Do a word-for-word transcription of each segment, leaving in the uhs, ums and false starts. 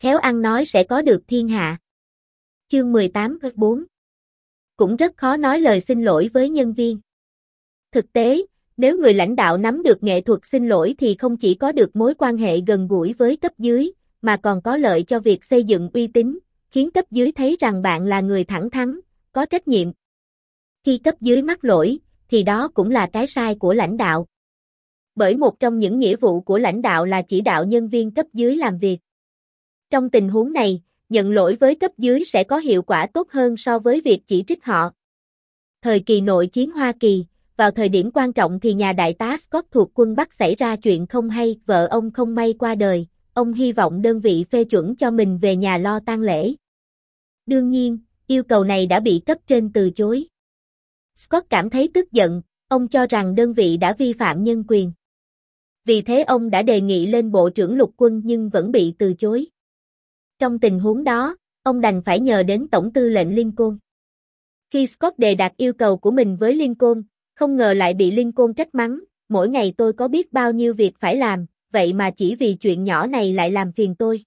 Khéo ăn nói sẽ có được thiên hạ. Chương mười tám bốn. Cũng rất khó nói lời xin lỗi với nhân viên. Thực tế, nếu người lãnh đạo nắm được nghệ thuật xin lỗi thì không chỉ có được mối quan hệ gần gũi với cấp dưới, mà còn có lợi cho việc xây dựng uy tín, khiến cấp dưới thấy rằng bạn là người thẳng thắn, có trách nhiệm. Khi cấp dưới mắc lỗi, thì đó cũng là cái sai của lãnh đạo. Bởi một trong những nghĩa vụ của lãnh đạo là chỉ đạo nhân viên cấp dưới làm việc. Trong tình huống này, nhận lỗi với cấp dưới sẽ có hiệu quả tốt hơn so với việc chỉ trích họ. Thời kỳ nội chiến Hoa Kỳ, vào thời điểm quan trọng thì nhà đại tá Scott thuộc quân Bắc xảy ra chuyện không hay, vợ ông không may qua đời, ông hy vọng đơn vị phê chuẩn cho mình về nhà lo tang lễ. Đương nhiên, yêu cầu này đã bị cấp trên từ chối. Scott cảm thấy tức giận, ông cho rằng đơn vị đã vi phạm nhân quyền. Vì thế ông đã đề nghị lên Bộ trưởng Lục quân nhưng vẫn bị từ chối. Trong tình huống đó, ông đành phải nhờ đến Tổng tư lệnh Lincoln. Khi Scott đề đạt yêu cầu của mình với Lincoln, không ngờ lại bị Lincoln trách mắng, mỗi ngày tôi có biết bao nhiêu việc phải làm, vậy mà chỉ vì chuyện nhỏ này lại làm phiền tôi.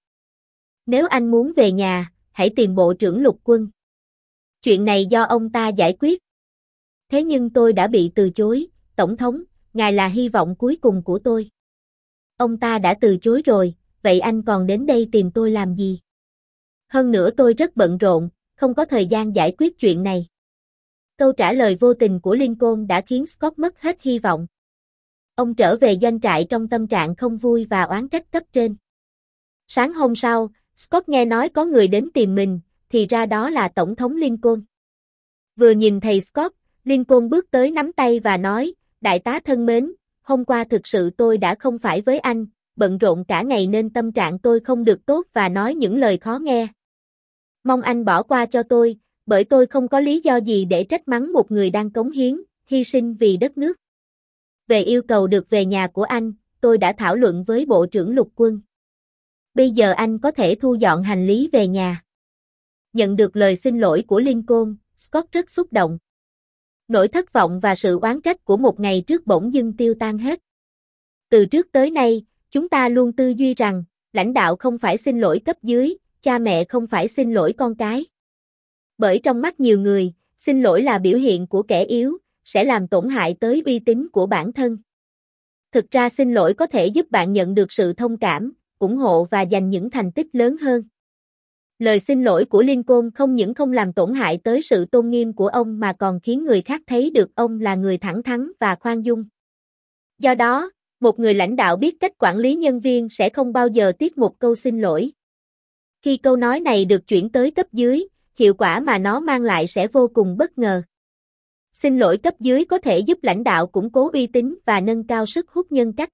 Nếu anh muốn về nhà, hãy tìm Bộ trưởng Lục quân. Chuyện này do ông ta giải quyết. Thế nhưng tôi đã bị từ chối, Tổng thống, ngài là hy vọng cuối cùng của tôi. Ông ta đã từ chối rồi, vậy anh còn đến đây tìm tôi làm gì? Hơn nữa tôi rất bận rộn, không có thời gian giải quyết chuyện này. Câu trả lời vô tình của Lincoln đã khiến Scott mất hết hy vọng. Ông trở về doanh trại trong tâm trạng không vui và oán trách cấp trên. Sáng hôm sau, Scott nghe nói có người đến tìm mình, thì ra đó là Tổng thống Lincoln. Vừa nhìn thấy Scott, Lincoln bước tới nắm tay và nói, đại tá thân mến, hôm qua thực sự tôi đã không phải với anh, bận rộn cả ngày nên tâm trạng tôi không được tốt và nói những lời khó nghe. Mong anh bỏ qua cho tôi, bởi tôi không có lý do gì để trách mắng một người đang cống hiến, hy sinh vì đất nước. Về yêu cầu được về nhà của anh, tôi đã thảo luận với Bộ trưởng Lục quân. Bây giờ anh có thể thu dọn hành lý về nhà. Nhận được lời xin lỗi của Lincoln, Scott rất xúc động. Nỗi thất vọng và sự oán trách của một ngày trước bỗng dưng tiêu tan hết. Từ trước tới nay, chúng ta luôn tư duy rằng, lãnh đạo không phải xin lỗi cấp dưới, cha mẹ không phải xin lỗi con cái. Bởi trong mắt nhiều người, xin lỗi là biểu hiện của kẻ yếu, sẽ làm tổn hại tới uy tín của bản thân. Thực ra xin lỗi có thể giúp bạn nhận được sự thông cảm, ủng hộ và giành những thành tích lớn hơn. Lời xin lỗi của Lincoln không những không làm tổn hại tới sự tôn nghiêm của ông mà còn khiến người khác thấy được ông là người thẳng thắn và khoan dung. Do đó, một người lãnh đạo biết cách quản lý nhân viên sẽ không bao giờ tiếc một câu xin lỗi. Khi câu nói này được chuyển tới cấp dưới, hiệu quả mà nó mang lại sẽ vô cùng bất ngờ. Xin lỗi cấp dưới có thể giúp lãnh đạo củng cố uy tín và nâng cao sức hút nhân cách.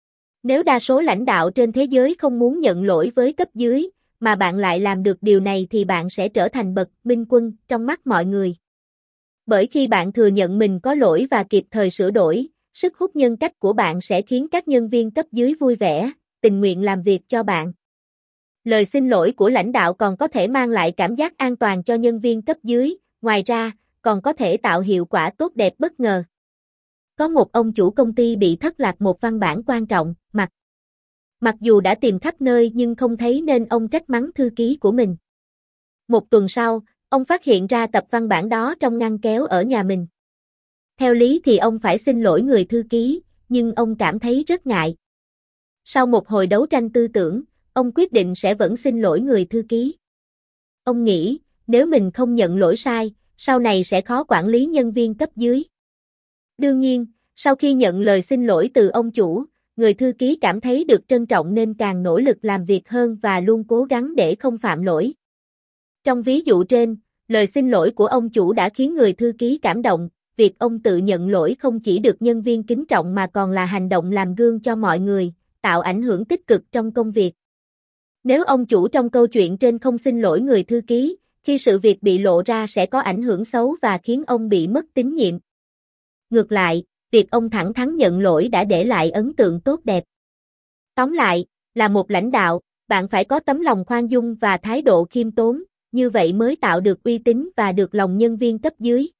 Nếu đa số lãnh đạo trên thế giới không muốn nhận lỗi với cấp dưới, mà bạn lại làm được điều này thì bạn sẽ trở thành bậc minh quân trong mắt mọi người. Bởi khi bạn thừa nhận mình có lỗi và kịp thời sửa đổi, sức hút nhân cách của bạn sẽ khiến các nhân viên cấp dưới vui vẻ, tình nguyện làm việc cho bạn. Lời xin lỗi của lãnh đạo còn có thể mang lại cảm giác an toàn cho nhân viên cấp dưới, ngoài ra, còn có thể tạo hiệu quả tốt đẹp bất ngờ. Có một ông chủ công ty bị thất lạc một văn bản quan trọng, mặc Mặc dù đã tìm khắp nơi nhưng không thấy nên ông trách mắng thư ký của mình. Một tuần sau, ông phát hiện ra tập văn bản đó trong ngăn kéo ở nhà mình. Theo lý thì ông phải xin lỗi người thư ký, nhưng ông cảm thấy rất ngại. Sau một hồi đấu tranh tư tưởng, ông quyết định sẽ vẫn xin lỗi người thư ký. Ông nghĩ, nếu mình không nhận lỗi sai, sau này sẽ khó quản lý nhân viên cấp dưới. Đương nhiên, sau khi nhận lời xin lỗi từ ông chủ, người thư ký cảm thấy được trân trọng nên càng nỗ lực làm việc hơn và luôn cố gắng để không phạm lỗi. Trong ví dụ trên, lời xin lỗi của ông chủ đã khiến người thư ký cảm động, việc ông tự nhận lỗi không chỉ được nhân viên kính trọng mà còn là hành động làm gương cho mọi người, tạo ảnh hưởng tích cực trong công việc. Nếu ông chủ trong câu chuyện trên không xin lỗi người thư ký, khi sự việc bị lộ ra sẽ có ảnh hưởng xấu và khiến ông bị mất tín nhiệm. Ngược lại, việc ông thẳng thắn nhận lỗi đã để lại ấn tượng tốt đẹp. Tóm lại, là một lãnh đạo, bạn phải có tấm lòng khoan dung và thái độ khiêm tốn, như vậy mới tạo được uy tín và được lòng nhân viên cấp dưới.